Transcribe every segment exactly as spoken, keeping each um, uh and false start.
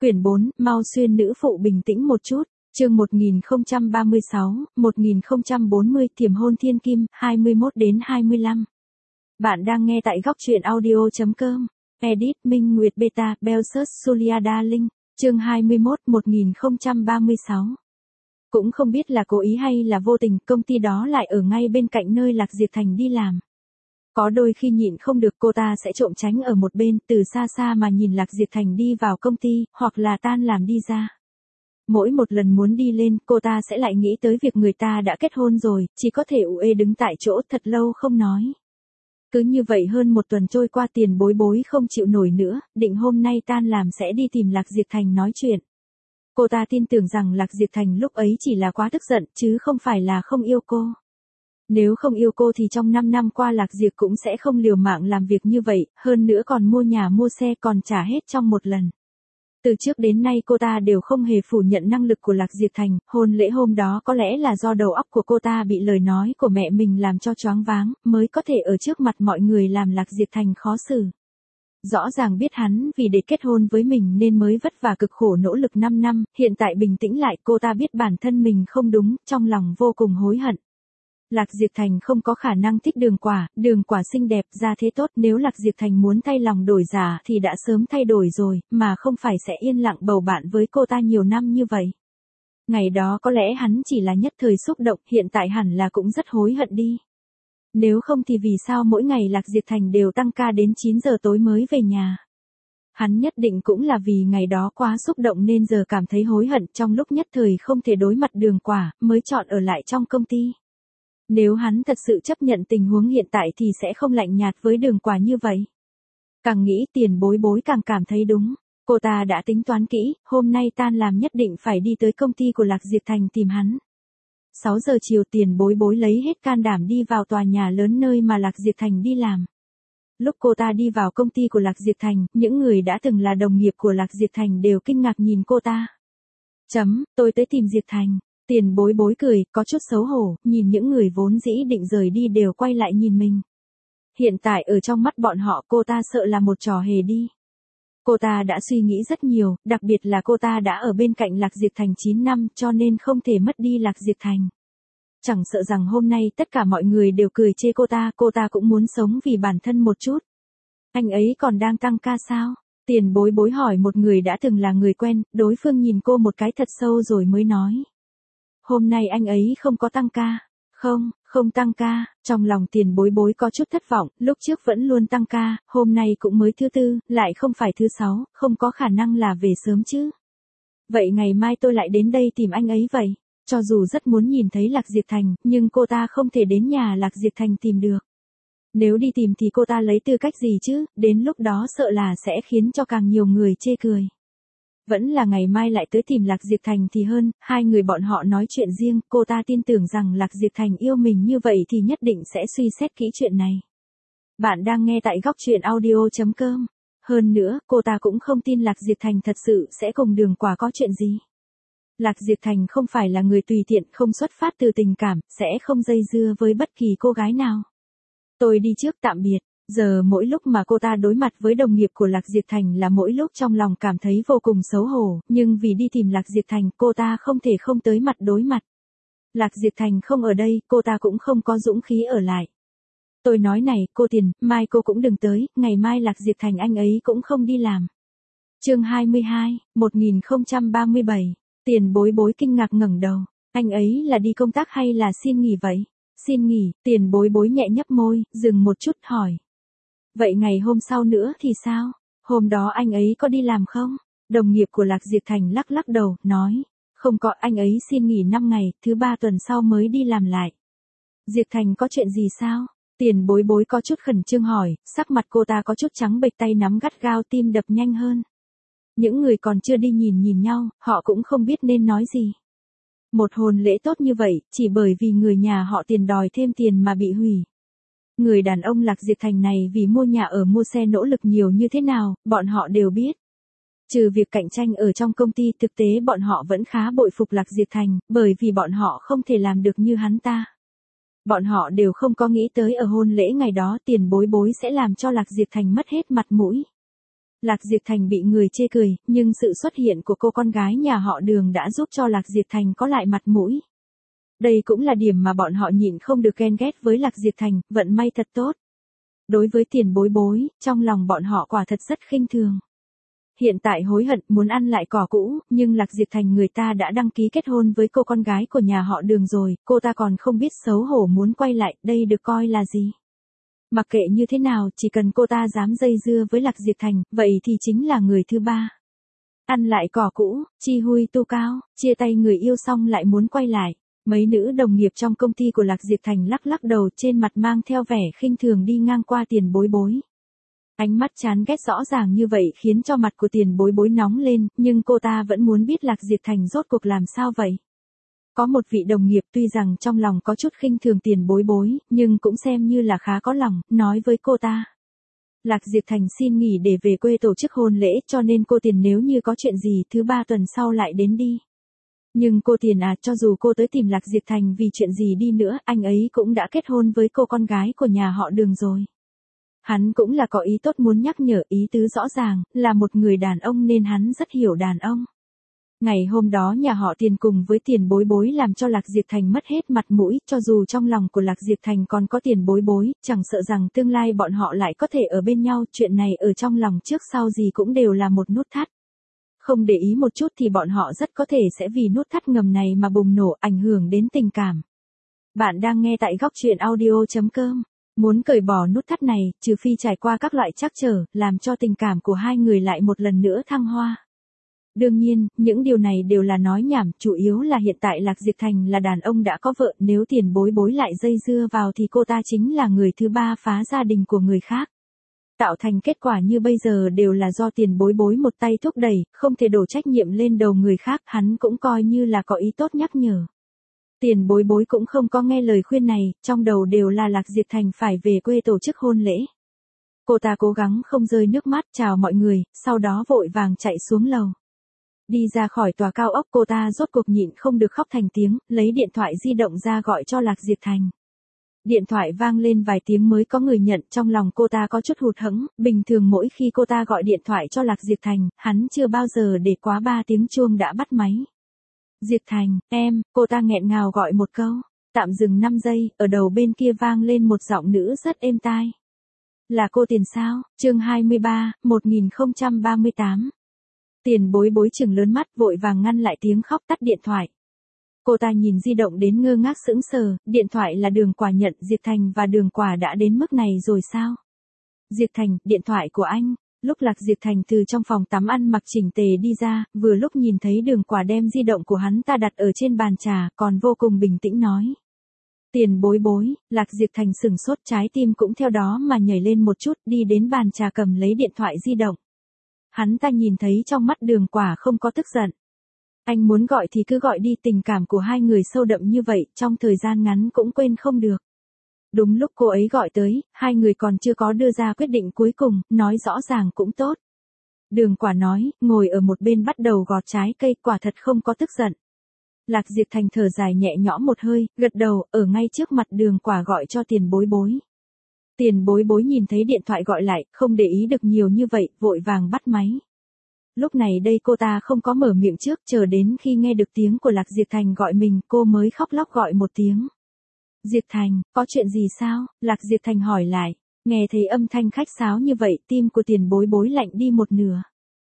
Quyển bốn, Mao Xuyên nữ phụ bình tĩnh một chút. Chương một nghìn không trăm ba mươi sáu, một nghìn không trăm bốn mươi, Thiểm hôn thiên kim, hai mươi mốt đến hai mươi lăm. Bạn đang nghe tại góc truyện audio chấm com. Edit Minh Nguyệt Beta, Belsus Julia Darling. Chương hai mươi mốt, một nghìn không trăm ba mươi sáu. Cũng không biết là cố ý hay là vô tình, công ty đó lại ở ngay bên cạnh nơi Lạc Diệp Thành đi làm. Có đôi khi nhịn không được cô ta sẽ trộm tránh ở một bên, từ xa xa mà nhìn Lạc Diệp Thành đi vào công ty, hoặc là tan làm đi ra. Mỗi một lần muốn đi lên, cô ta sẽ lại nghĩ tới việc người ta đã kết hôn rồi, chỉ có thể ù ê đứng tại chỗ thật lâu không nói. Cứ như vậy hơn một tuần trôi qua, Tiền Bối Bối không chịu nổi nữa, định hôm nay tan làm sẽ đi tìm Lạc Diệp Thành nói chuyện. Cô ta tin tưởng rằng Lạc Diệp Thành lúc ấy chỉ là quá tức giận, chứ không phải là không yêu cô. Nếu không yêu cô thì trong năm năm qua Lạc Diệp cũng sẽ không liều mạng làm việc như vậy, hơn nữa còn mua nhà mua xe còn trả hết trong một lần. Từ trước đến nay cô ta đều không hề phủ nhận năng lực của Lạc Diệp Thành, hôn lễ hôm đó có lẽ là do đầu óc của cô ta bị lời nói của mẹ mình làm cho choáng váng, mới có thể ở trước mặt mọi người làm Lạc Diệp Thành khó xử. Rõ ràng biết hắn vì để kết hôn với mình nên mới vất vả cực khổ nỗ lực năm năm, hiện tại bình tĩnh lại cô ta biết bản thân mình không đúng, trong lòng vô cùng hối hận. Lạc Diệp Thành không có khả năng thích Đường Quả, Đường Quả xinh đẹp, ra thế tốt, nếu Lạc Diệp Thành muốn thay lòng đổi dạ thì đã sớm thay đổi rồi, mà không phải sẽ yên lặng bầu bạn với cô ta nhiều năm như vậy. Ngày đó có lẽ hắn chỉ là nhất thời xúc động, hiện tại hẳn là cũng rất hối hận đi. Nếu không thì vì sao mỗi ngày Lạc Diệp Thành đều tăng ca đến chín giờ tối mới về nhà? Hắn nhất định cũng là vì ngày đó quá xúc động nên giờ cảm thấy hối hận, trong lúc nhất thời không thể đối mặt Đường Quả, mới chọn ở lại trong công ty. Nếu hắn thật sự chấp nhận tình huống hiện tại thì sẽ không lạnh nhạt với Đường Quả như vậy. Càng nghĩ Tiền Bối Bối càng cảm thấy đúng. Cô ta đã tính toán kỹ, hôm nay tan làm nhất định phải đi tới công ty của Lạc Diệp Thành tìm hắn. sáu giờ chiều Tiền Bối Bối lấy hết can đảm đi vào tòa nhà lớn nơi mà Lạc Diệp Thành đi làm. Lúc cô ta đi vào công ty của Lạc Diệp Thành, những người đã từng là đồng nghiệp của Lạc Diệp Thành đều kinh ngạc nhìn cô ta. Chấm, tôi tới tìm Diệp Thành. Tiền Bối Bối cười, có chút xấu hổ, nhìn những người vốn dĩ định rời đi đều quay lại nhìn mình. Hiện tại ở trong mắt bọn họ cô ta sợ là một trò hề đi. Cô ta đã suy nghĩ rất nhiều, đặc biệt là cô ta đã ở bên cạnh Lạc Diệp Thành chín năm cho nên không thể mất đi Lạc Diệp Thành. Chẳng sợ rằng hôm nay tất cả mọi người đều cười chê cô ta, cô ta cũng muốn sống vì bản thân một chút. Anh ấy còn đang tăng ca sao? Tiền Bối Bối hỏi một người đã từng là người quen, đối phương nhìn cô một cái thật sâu rồi mới nói. Hôm nay anh ấy không có tăng ca. Không, không tăng ca. Trong lòng Tiền Bối Bối có chút thất vọng, lúc trước vẫn luôn tăng ca, hôm nay cũng mới thứ tư, lại không phải thứ sáu, không có khả năng là về sớm chứ. Vậy ngày mai tôi lại đến đây tìm anh ấy vậy. Cho dù rất muốn nhìn thấy Lạc Diệp Thành, nhưng cô ta không thể đến nhà Lạc Diệp Thành tìm được. Nếu đi tìm thì cô ta lấy tư cách gì chứ, đến lúc đó sợ là sẽ khiến cho càng nhiều người chê cười. Vẫn là ngày mai lại tới tìm Lạc Diệp Thành thì hơn, hai người bọn họ nói chuyện riêng, cô ta tin tưởng rằng Lạc Diệp Thành yêu mình như vậy thì nhất định sẽ suy xét kỹ chuyện này. Bạn đang nghe tại góc truyện audio chấm com. Hơn nữa, cô ta cũng không tin Lạc Diệp Thành thật sự sẽ cùng Đường Quả có chuyện gì. Lạc Diệp Thành không phải là người tùy tiện, không xuất phát từ tình cảm, sẽ không dây dưa với bất kỳ cô gái nào. Tôi đi trước, tạm biệt. Giờ mỗi lúc mà cô ta đối mặt với đồng nghiệp của Lạc Diệp Thành là mỗi lúc trong lòng cảm thấy vô cùng xấu hổ, nhưng vì đi tìm Lạc Diệp Thành cô ta không thể không tới mặt đối mặt. Lạc Diệp Thành không ở đây, cô ta cũng không có dũng khí ở lại. Tôi nói này, cô Tiền, mai cô cũng đừng tới, ngày mai Lạc Diệp Thành anh ấy cũng không đi làm. Chương hai mươi hai, một nghìn không trăm ba mươi bảy. Tiền Bối Bối kinh ngạc ngẩng đầu, anh ấy là đi công tác hay là xin nghỉ vậy? Xin nghỉ. Tiền Bối Bối nhẹ nhấp môi, dừng một chút hỏi. Vậy ngày hôm sau nữa thì sao? Hôm đó anh ấy có đi làm không? Đồng nghiệp của Lạc Diệp Thành lắc lắc đầu, nói. Không có, anh ấy xin nghỉ năm ngày, thứ ba tuần sau mới đi làm lại. Diệp Thành có chuyện gì sao? Tiền Bối Bối có chút khẩn trương hỏi, sắc mặt cô ta có chút trắng bệch, tay nắm gắt gao, tim đập nhanh hơn. Những người còn chưa đi nhìn nhìn nhau, họ cũng không biết nên nói gì. Một hôn lễ tốt như vậy, chỉ bởi vì người nhà họ Tiền đòi thêm tiền mà bị hủy. Người đàn ông Lạc Diệp Thành này vì mua nhà ở mua xe nỗ lực nhiều như thế nào, bọn họ đều biết. Trừ việc cạnh tranh ở trong công ty, thực tế bọn họ vẫn khá bội phục Lạc Diệp Thành, bởi vì bọn họ không thể làm được như hắn ta. Bọn họ đều không có nghĩ tới ở hôn lễ ngày đó Tiền Bối Bối sẽ làm cho Lạc Diệp Thành mất hết mặt mũi. Lạc Diệp Thành bị người chê cười, nhưng sự xuất hiện của cô con gái nhà họ Đường đã giúp cho Lạc Diệp Thành có lại mặt mũi. Đây cũng là điểm mà bọn họ nhịn không được ghen ghét với Lạc Diệp Thành, vận may thật tốt. Đối với Tiền Bối Bối, trong lòng bọn họ quả thật rất khinh thường. Hiện tại hối hận muốn ăn lại cỏ cũ, nhưng Lạc Diệp Thành người ta đã đăng ký kết hôn với cô con gái của nhà họ Đường rồi, cô ta còn không biết xấu hổ muốn quay lại, đây được coi là gì? Mặc kệ như thế nào, chỉ cần cô ta dám dây dưa với Lạc Diệp Thành, vậy thì chính là người thứ ba. Ăn lại cỏ cũ, chi hui tu cao, chia tay người yêu xong lại muốn quay lại. Mấy nữ đồng nghiệp trong công ty của Lạc Diệp Thành lắc lắc đầu, trên mặt mang theo vẻ khinh thường đi ngang qua Tiền Bối Bối. Ánh mắt chán ghét rõ ràng như vậy khiến cho mặt của Tiền Bối Bối nóng lên, nhưng cô ta vẫn muốn biết Lạc Diệp Thành rốt cuộc làm sao vậy. Có một vị đồng nghiệp tuy rằng trong lòng có chút khinh thường Tiền Bối Bối, nhưng cũng xem như là khá có lòng, nói với cô ta. Lạc Diệp Thành xin nghỉ để về quê tổ chức hôn lễ, cho nên cô Tiền nếu như có chuyện gì thứ ba tuần sau lại đến đi. Nhưng cô Tiền à, cho dù cô tới tìm Lạc Diệp Thành vì chuyện gì đi nữa, anh ấy cũng đã kết hôn với cô con gái của nhà họ Đường rồi. Hắn cũng là có ý tốt muốn nhắc nhở, ý tứ rõ ràng, là một người đàn ông nên hắn rất hiểu đàn ông. Ngày hôm đó nhà họ Tiền cùng với Tiền Bối Bối làm cho Lạc Diệp Thành mất hết mặt mũi, cho dù trong lòng của Lạc Diệp Thành còn có Tiền Bối Bối, chẳng sợ rằng tương lai bọn họ lại có thể ở bên nhau, chuyện này ở trong lòng trước sau gì cũng đều là một nút thắt. Không để ý một chút thì bọn họ rất có thể sẽ vì nút thắt ngầm này mà bùng nổ, ảnh hưởng đến tình cảm. Bạn đang nghe tại góc truyện audio chấm com. Muốn cởi bỏ nút thắt này, trừ phi trải qua các loại trắc trở, làm cho tình cảm của hai người lại một lần nữa thăng hoa. Đương nhiên, những điều này đều là nói nhảm, chủ yếu là hiện tại Lạc Diệp Thành là đàn ông đã có vợ, nếu Tiền Bối Bối lại dây dưa vào thì cô ta chính là người thứ ba phá gia đình của người khác. Tạo thành kết quả như bây giờ đều là do Tiền Bối Bối một tay thúc đẩy, không thể đổ trách nhiệm lên đầu người khác, hắn cũng coi như là có ý tốt nhắc nhở. Tiền Bối Bối cũng không có nghe lời khuyên này, trong đầu đều là Lạc Diệp Thành phải về quê tổ chức hôn lễ. Cô ta cố gắng không rơi nước mắt chào mọi người, sau đó vội vàng chạy xuống lầu. Đi ra khỏi tòa cao ốc, cô ta rốt cuộc nhịn không được khóc thành tiếng, lấy điện thoại di động ra gọi cho Lạc Diệp Thành. Điện thoại vang lên vài tiếng mới có người nhận, trong lòng cô ta có chút hụt hẫng, bình thường mỗi khi cô ta gọi điện thoại cho Lạc Diệp Thành, hắn chưa bao giờ để quá ba tiếng chuông đã bắt máy. Diệp Thành, em, cô ta nghẹn ngào gọi một câu, tạm dừng năm giây, ở đầu bên kia vang lên một giọng nữ rất êm tai. Là cô Tiền sao? Chương hai mươi ba, một nghìn không trăm ba mươi tám. Tiền Bối Bối chừng lớn mắt vội vàng ngăn lại tiếng khóc, tắt điện thoại. Cô ta nhìn di động đến ngơ ngác sững sờ, điện thoại là Đường Quả nhận, Diệp Thành và Đường Quả đã đến mức này rồi sao? Diệp Thành, điện thoại của anh. Lúc Lạc Diệp Thành từ trong phòng tắm ăn mặc chỉnh tề đi ra, vừa lúc nhìn thấy Đường Quả đem di động của hắn ta đặt ở trên bàn trà, còn vô cùng bình tĩnh nói. Tiền Bối Bối, Lạc Diệp Thành sừng sốt, trái tim cũng theo đó mà nhảy lên một chút, đi đến bàn trà cầm lấy điện thoại di động. Hắn ta nhìn thấy trong mắt Đường Quả không có tức giận. Anh muốn gọi thì cứ gọi đi, tình cảm của hai người sâu đậm như vậy, trong thời gian ngắn cũng quên không được. Đúng lúc cô ấy gọi tới, hai người còn chưa có đưa ra quyết định cuối cùng, nói rõ ràng cũng tốt. Đường Quả nói, ngồi ở một bên bắt đầu gọt trái cây, quả thật không có tức giận. Lạc Diệp Thành thở dài nhẹ nhõm một hơi, gật đầu, ở ngay trước mặt Đường Quả gọi cho Tiền Bối Bối. Tiền Bối Bối nhìn thấy điện thoại gọi lại, không để ý được nhiều như vậy, vội vàng bắt máy. Lúc này đây cô ta không có mở miệng trước, chờ đến khi nghe được tiếng của Lạc Diệp Thành gọi mình, cô mới khóc lóc gọi một tiếng. Diệp Thành, có chuyện gì sao? Lạc Diệp Thành hỏi lại. Nghe thấy âm thanh khách sáo như vậy, tim của Tiền Bối Bối lạnh đi một nửa.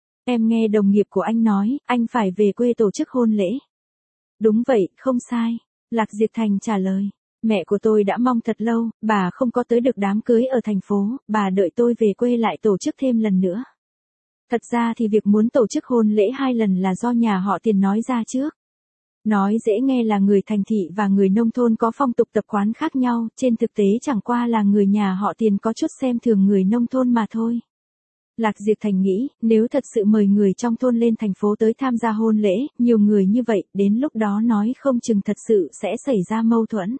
Em nghe đồng nghiệp của anh nói, anh phải về quê tổ chức hôn lễ. Đúng vậy, không sai. Lạc Diệp Thành trả lời. Mẹ của tôi đã mong thật lâu, bà không có tới được đám cưới ở thành phố, bà đợi tôi về quê lại tổ chức thêm lần nữa. Thật ra thì việc muốn tổ chức hôn lễ hai lần là do nhà họ Tiền nói ra trước. Nói dễ nghe là người thành thị và người nông thôn có phong tục tập quán khác nhau, trên thực tế chẳng qua là người nhà họ Tiền có chút xem thường người nông thôn mà thôi. Lạc Diệp Thành nghĩ, nếu thật sự mời người trong thôn lên thành phố tới tham gia hôn lễ, nhiều người như vậy, đến lúc đó nói không chừng thật sự sẽ xảy ra mâu thuẫn.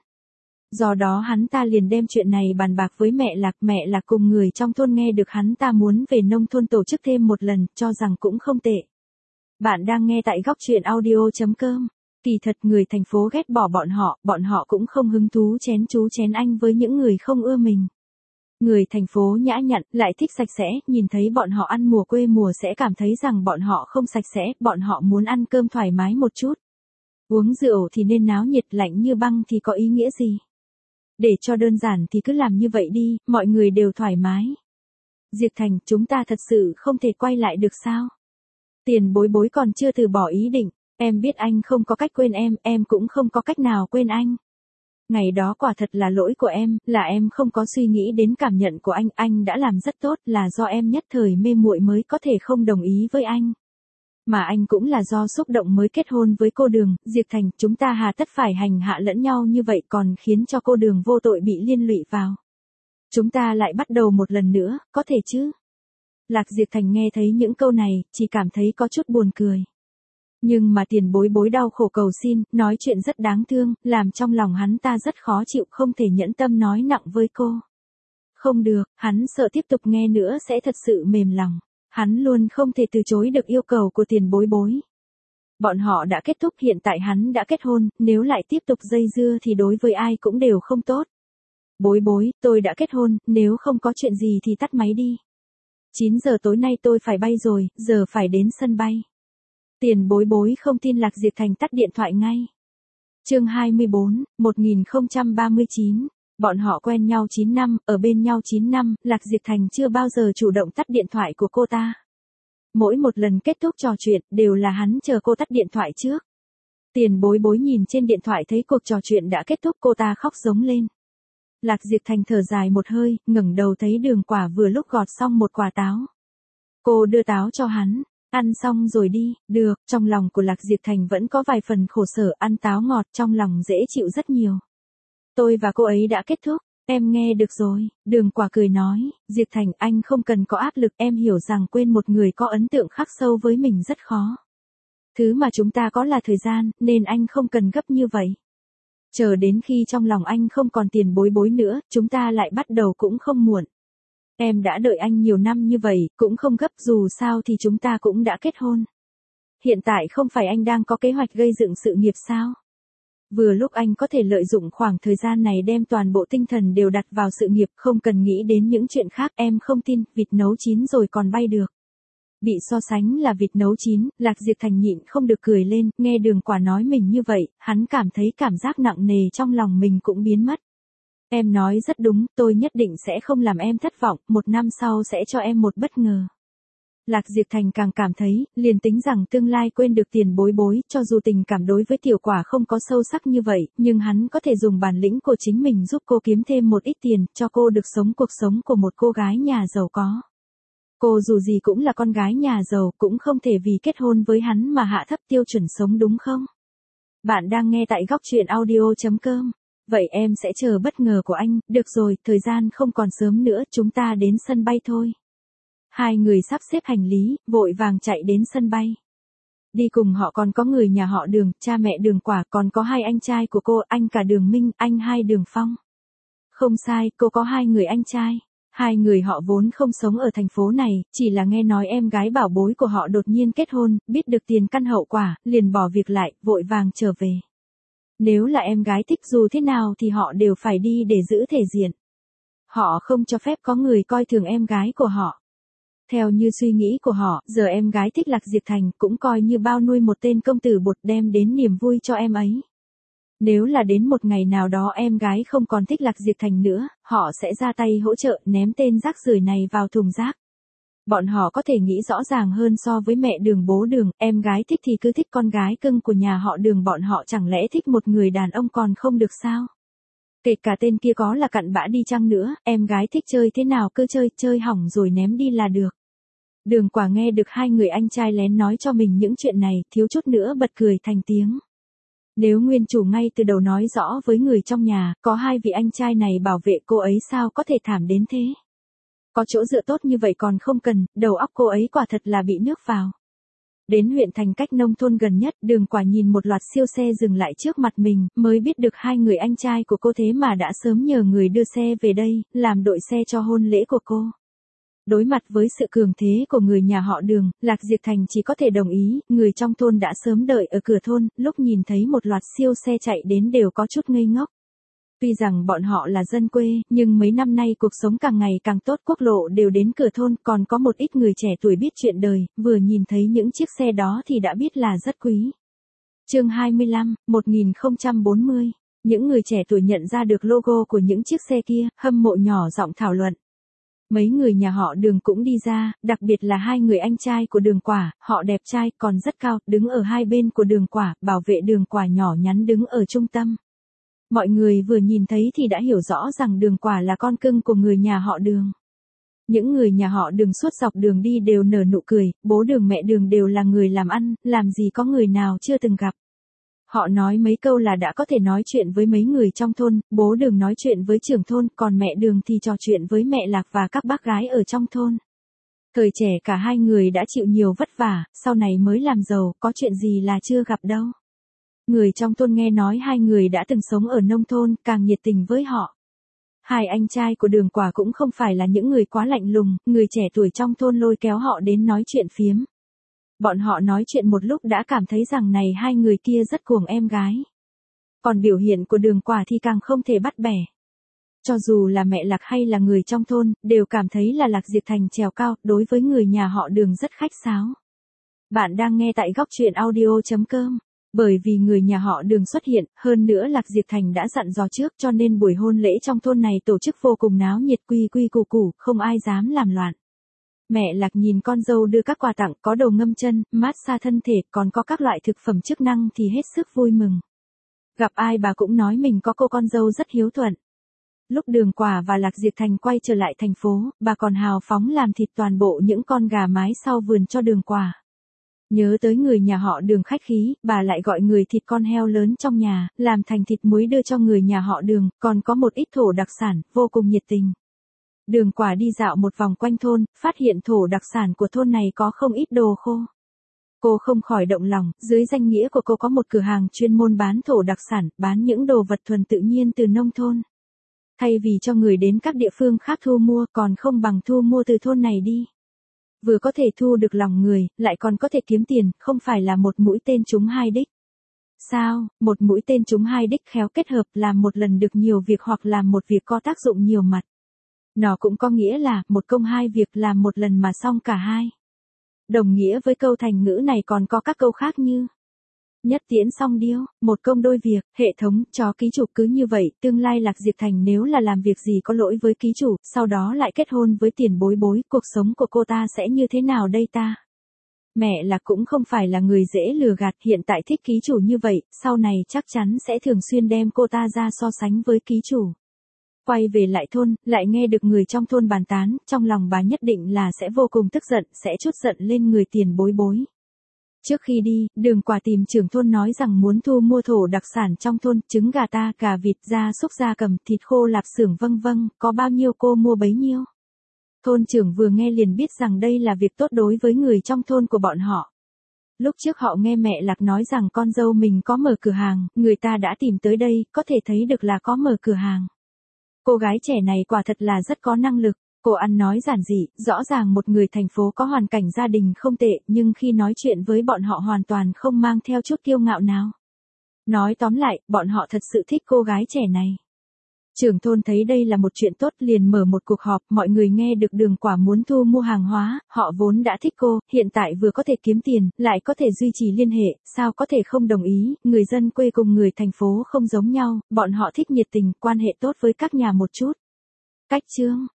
Do đó hắn ta liền đem chuyện này bàn bạc với mẹ Lạc, mẹ Lạc cùng người trong thôn nghe được hắn ta muốn về nông thôn tổ chức thêm một lần, cho rằng cũng không tệ. Bạn đang nghe tại góc truyện audio chấm com. Kỳ thật người thành phố ghét bỏ bọn họ, bọn họ cũng không hứng thú chén chú chén anh với những người không ưa mình. Người thành phố nhã nhặn, lại thích sạch sẽ, nhìn thấy bọn họ ăn mùa quê mùa sẽ cảm thấy rằng bọn họ không sạch sẽ, bọn họ muốn ăn cơm thoải mái một chút. Uống rượu thì nên náo nhiệt, lạnh như băng thì có ý nghĩa gì? Để cho đơn giản thì cứ làm như vậy đi, mọi người đều thoải mái. Diệp Thành, chúng ta thật sự không thể quay lại được sao? Tiền bối bối còn chưa từ bỏ ý định, em biết anh không có cách quên em, em cũng không có cách nào quên anh. Ngày đó quả thật là lỗi của em, là em không có suy nghĩ đến cảm nhận của anh, anh đã làm rất tốt, là do em nhất thời mê muội mới có thể không đồng ý với anh. Mà anh cũng là do xúc động mới kết hôn với cô Đường, Diệp Thành, chúng ta hà tất phải hành hạ lẫn nhau như vậy còn khiến cho cô Đường vô tội bị liên lụy vào. Chúng ta lại bắt đầu một lần nữa, có thể chứ? Lạc Diệp Thành nghe thấy những câu này, chỉ cảm thấy có chút buồn cười. Nhưng mà tiền bối bối đau khổ cầu xin, nói chuyện rất đáng thương, làm trong lòng hắn ta rất khó chịu, không thể nhẫn tâm nói nặng với cô. Không được, hắn sợ tiếp tục nghe nữa sẽ thật sự mềm lòng. Hắn luôn không thể từ chối được yêu cầu của tiền bối bối. Bọn họ đã kết thúc, hiện tại hắn đã kết hôn, nếu lại tiếp tục dây dưa thì đối với ai cũng đều không tốt. Bối bối, tôi đã kết hôn, nếu không có chuyện gì thì tắt máy đi. chín giờ tối nay tôi phải bay rồi, giờ phải đến sân bay. Tiền bối bối không tin Lạc Diệp Thành tắt điện thoại ngay. Chương hai mươi bốn, một nghìn không trăm ba mươi chín. Bọn họ quen nhau chín năm, ở bên nhau chín năm, Lạc Diệp Thành chưa bao giờ chủ động tắt điện thoại của cô ta. Mỗi một lần kết thúc trò chuyện, đều là hắn chờ cô tắt điện thoại trước. Tiền bối bối nhìn trên điện thoại thấy cuộc trò chuyện đã kết thúc, cô ta khóc giống lên. Lạc Diệp Thành thở dài một hơi, ngẩng đầu thấy Đường Quả vừa lúc gọt xong một quả táo. Cô đưa táo cho hắn. Ăn xong rồi đi, được, trong lòng của Lạc Diệp Thành vẫn có vài phần khổ sở, ăn táo ngọt trong lòng dễ chịu rất nhiều. Tôi và cô ấy đã kết thúc, em nghe được rồi, Đường Quả cười nói, Diệp Thành anh không cần có áp lực, em hiểu rằng quên một người có ấn tượng khắc sâu với mình rất khó. Thứ mà chúng ta có là thời gian, nên anh không cần gấp như vậy. Chờ đến khi trong lòng anh không còn tiền bối bối nữa, chúng ta lại bắt đầu cũng không muộn. Em đã đợi anh nhiều năm như vậy, cũng không gấp, dù sao thì chúng ta cũng đã kết hôn. Hiện tại không phải anh đang có kế hoạch gây dựng sự nghiệp sao? Vừa lúc anh có thể lợi dụng khoảng thời gian này đem toàn bộ tinh thần đều đặt vào sự nghiệp, không cần nghĩ đến những chuyện khác, em không tin, vịt nấu chín rồi còn bay được. Bị so sánh là vịt nấu chín, Lạc Diệp Thành nhịn không được cười lên, nghe Đường Quả nói mình như vậy, hắn cảm thấy cảm giác nặng nề trong lòng mình cũng biến mất. Em nói rất đúng, tôi nhất định sẽ không làm em thất vọng, một năm sau sẽ cho em một bất ngờ. Lạc Diệp Thành càng cảm thấy, liền tính rằng tương lai quên được tiền bối bối, cho dù tình cảm đối với Tiểu Quả không có sâu sắc như vậy, nhưng hắn có thể dùng bản lĩnh của chính mình giúp cô kiếm thêm một ít tiền, cho cô được sống cuộc sống của một cô gái nhà giàu có. Cô dù gì cũng là con gái nhà giàu, cũng không thể vì kết hôn với hắn mà hạ thấp tiêu chuẩn sống đúng không? Bạn đang nghe tại góc truyện audio chấm com. Vậy em sẽ chờ bất ngờ của anh, được rồi, thời gian không còn sớm nữa, chúng ta đến sân bay thôi. Hai người sắp xếp hành lý, vội vàng chạy đến sân bay. Đi cùng họ còn có người nhà họ Đường, cha mẹ Đường Quả, còn có hai anh trai của cô, anh cả Đường Minh, anh hai Đường Phong. Không sai, cô có hai người anh trai. Hai người họ vốn không sống ở thành phố này, chỉ là nghe nói em gái bảo bối của họ đột nhiên kết hôn, biết được tiền căn hậu quả, liền bỏ việc lại, vội vàng trở về. Nếu là em gái thích dù thế nào thì họ đều phải đi để giữ thể diện. Họ không cho phép có người coi thường em gái của họ. Theo như suy nghĩ của họ, giờ em gái thích Lạc Diệp Thành cũng coi như bao nuôi một tên công tử bột đem đến niềm vui cho em ấy. Nếu là đến một ngày nào đó em gái không còn thích Lạc Diệp Thành nữa, họ sẽ ra tay hỗ trợ ném tên rác rưởi này vào thùng rác. Bọn họ có thể nghĩ rõ ràng hơn so với mẹ Đường bố Đường, em gái thích thì cứ thích con gái cưng của nhà họ Đường, bọn họ chẳng lẽ thích một người đàn ông còn không được sao? Kể cả tên kia có là cặn bã đi chăng nữa, em gái thích chơi thế nào cứ chơi, chơi hỏng rồi ném đi là được. Đường Quả nghe được hai người anh trai lén nói cho mình những chuyện này, thiếu chút nữa bật cười thành tiếng. Nếu nguyên chủ ngay từ đầu nói rõ với người trong nhà, có hai vị anh trai này bảo vệ cô ấy sao có thể thảm đến thế. Có chỗ dựa tốt như vậy còn không cần, đầu óc cô ấy quả thật là bị nước vào. Đến huyện thành cách nông thôn gần nhất, Đường Quả nhìn một loạt siêu xe dừng lại trước mặt mình, mới biết được hai người anh trai của cô thế mà đã sớm nhờ người đưa xe về đây, làm đội xe cho hôn lễ của cô. Đối mặt với sự cường thế của người nhà họ Đường, Lạc Diệp Thành chỉ có thể đồng ý, người trong thôn đã sớm đợi ở cửa thôn, lúc nhìn thấy một loạt siêu xe chạy đến đều có chút ngây ngốc. Tuy rằng bọn họ là dân quê, nhưng mấy năm nay cuộc sống càng ngày càng tốt, quốc lộ đều đến cửa thôn, còn có một ít người trẻ tuổi biết chuyện đời, vừa nhìn thấy những chiếc xe đó thì đã biết là rất quý. Chương hai mươi lăm, một nghìn không trăm bốn mươi. Những người trẻ tuổi nhận ra được logo của những chiếc xe kia, hâm mộ nhỏ giọng thảo luận. Mấy người nhà họ Đường cũng đi ra, đặc biệt là hai người anh trai của Đường Quả, họ đẹp trai, còn rất cao, đứng ở hai bên của Đường Quả, bảo vệ Đường Quả nhỏ nhắn đứng ở trung tâm. Mọi người vừa nhìn thấy thì đã hiểu rõ rằng Đường Quả là con cưng của người nhà họ Đường. Những người nhà họ Đường suốt dọc đường đi đều nở nụ cười, bố Đường mẹ Đường đều là người làm ăn, làm gì có người nào chưa từng gặp. Họ nói mấy câu là đã có thể nói chuyện với mấy người trong thôn, bố Đường nói chuyện với trưởng thôn, còn mẹ Đường thì trò chuyện với mẹ Lạc và các bác gái ở trong thôn. Thời trẻ cả hai người đã chịu nhiều vất vả, sau này mới làm giàu, có chuyện gì là chưa gặp đâu. Người trong thôn nghe nói hai người đã từng sống ở nông thôn, càng nhiệt tình với họ. Hai anh trai của Đường Quả cũng không phải là những người quá lạnh lùng, người trẻ tuổi trong thôn lôi kéo họ đến nói chuyện phiếm. Bọn họ nói chuyện một lúc đã cảm thấy rằng này hai người kia rất cuồng em gái. Còn biểu hiện của Đường Quả thì càng không thể bắt bẻ. Cho dù là mẹ Lạc hay là người trong thôn, đều cảm thấy là Lạc Diệp Thành trèo cao, đối với người nhà họ Đường rất khách sáo. Bạn đang nghe tại góc truyện audio chấm com. Bởi vì người nhà họ Đường xuất hiện, hơn nữa Lạc Diệp Thành đã dặn dò trước cho nên buổi hôn lễ trong thôn này tổ chức vô cùng náo nhiệt, quy quy củ củ, không ai dám làm loạn. Mẹ Lạc nhìn con dâu đưa các quà tặng, có đồ ngâm chân, massage thân thể, còn có các loại thực phẩm chức năng thì hết sức vui mừng. Gặp ai bà cũng nói mình có cô con dâu rất hiếu thuận. Lúc Đường Quả và Lạc Diệp Thành quay trở lại thành phố, bà còn hào phóng làm thịt toàn bộ những con gà mái sau vườn cho Đường Quả. Nhớ tới người nhà họ Đường khách khí, bà lại gọi người thịt con heo lớn trong nhà, làm thành thịt muối đưa cho người nhà họ Đường, còn có một ít thổ đặc sản, vô cùng nhiệt tình. Đường Quả đi dạo một vòng quanh thôn, phát hiện thổ đặc sản của thôn này có không ít đồ khô. Cô không khỏi động lòng, dưới danh nghĩa của cô có một cửa hàng chuyên môn bán thổ đặc sản, bán những đồ vật thuần tự nhiên từ nông thôn. Thay vì cho người đến các địa phương khác thu mua, còn không bằng thu mua từ thôn này đi. Vừa có thể thu được lòng người, lại còn có thể kiếm tiền, không phải là một mũi tên trúng hai đích. Sao, một mũi tên trúng hai đích khéo kết hợp, làm một lần được nhiều việc hoặc làm một việc có tác dụng nhiều mặt. Nó cũng có nghĩa là, một công hai việc, làm một lần mà xong cả hai. Đồng nghĩa với câu thành ngữ này còn có các câu khác như nhất tiễn song điêu, một công đôi việc, hệ thống, cho ký chủ cứ như vậy, tương lai Lạc Diệp Thành nếu là làm việc gì có lỗi với ký chủ, sau đó lại kết hôn với Tiền Bối Bối, cuộc sống của cô ta sẽ như thế nào đây ta? Mẹ Lạc cũng không phải là người dễ lừa gạt, hiện tại thích ký chủ như vậy, sau này chắc chắn sẽ thường xuyên đem cô ta ra so sánh với ký chủ. Quay về lại thôn, lại nghe được người trong thôn bàn tán, trong lòng bà nhất định là sẽ vô cùng tức giận, sẽ trút giận lên người Tiền Bối Bối. Trước khi đi, Đường Quả tìm trưởng thôn nói rằng muốn thu mua thổ đặc sản trong thôn, trứng gà ta, gà vịt, gia súc gia cầm, thịt khô lạp xưởng vâng vâng, có bao nhiêu cô mua bấy nhiêu. Thôn trưởng vừa nghe liền biết rằng đây là việc tốt đối với người trong thôn của bọn họ. Lúc trước họ nghe mẹ Lạc nói rằng con dâu mình có mở cửa hàng, người ta đã tìm tới đây, có thể thấy được là có mở cửa hàng. Cô gái trẻ này quả thật là rất có năng lực. Cô ăn nói giản dị, rõ ràng một người thành phố có hoàn cảnh gia đình không tệ, nhưng khi nói chuyện với bọn họ hoàn toàn không mang theo chút kiêu ngạo nào. Nói tóm lại, bọn họ thật sự thích cô gái trẻ này. Trưởng thôn thấy đây là một chuyện tốt liền mở một cuộc họp, mọi người nghe được Đường Quả muốn thu mua hàng hóa, họ vốn đã thích cô, hiện tại vừa có thể kiếm tiền, lại có thể duy trì liên hệ, sao có thể không đồng ý, người dân quê cùng người thành phố không giống nhau, bọn họ thích nhiệt tình, quan hệ tốt với các nhà một chút. Cách chương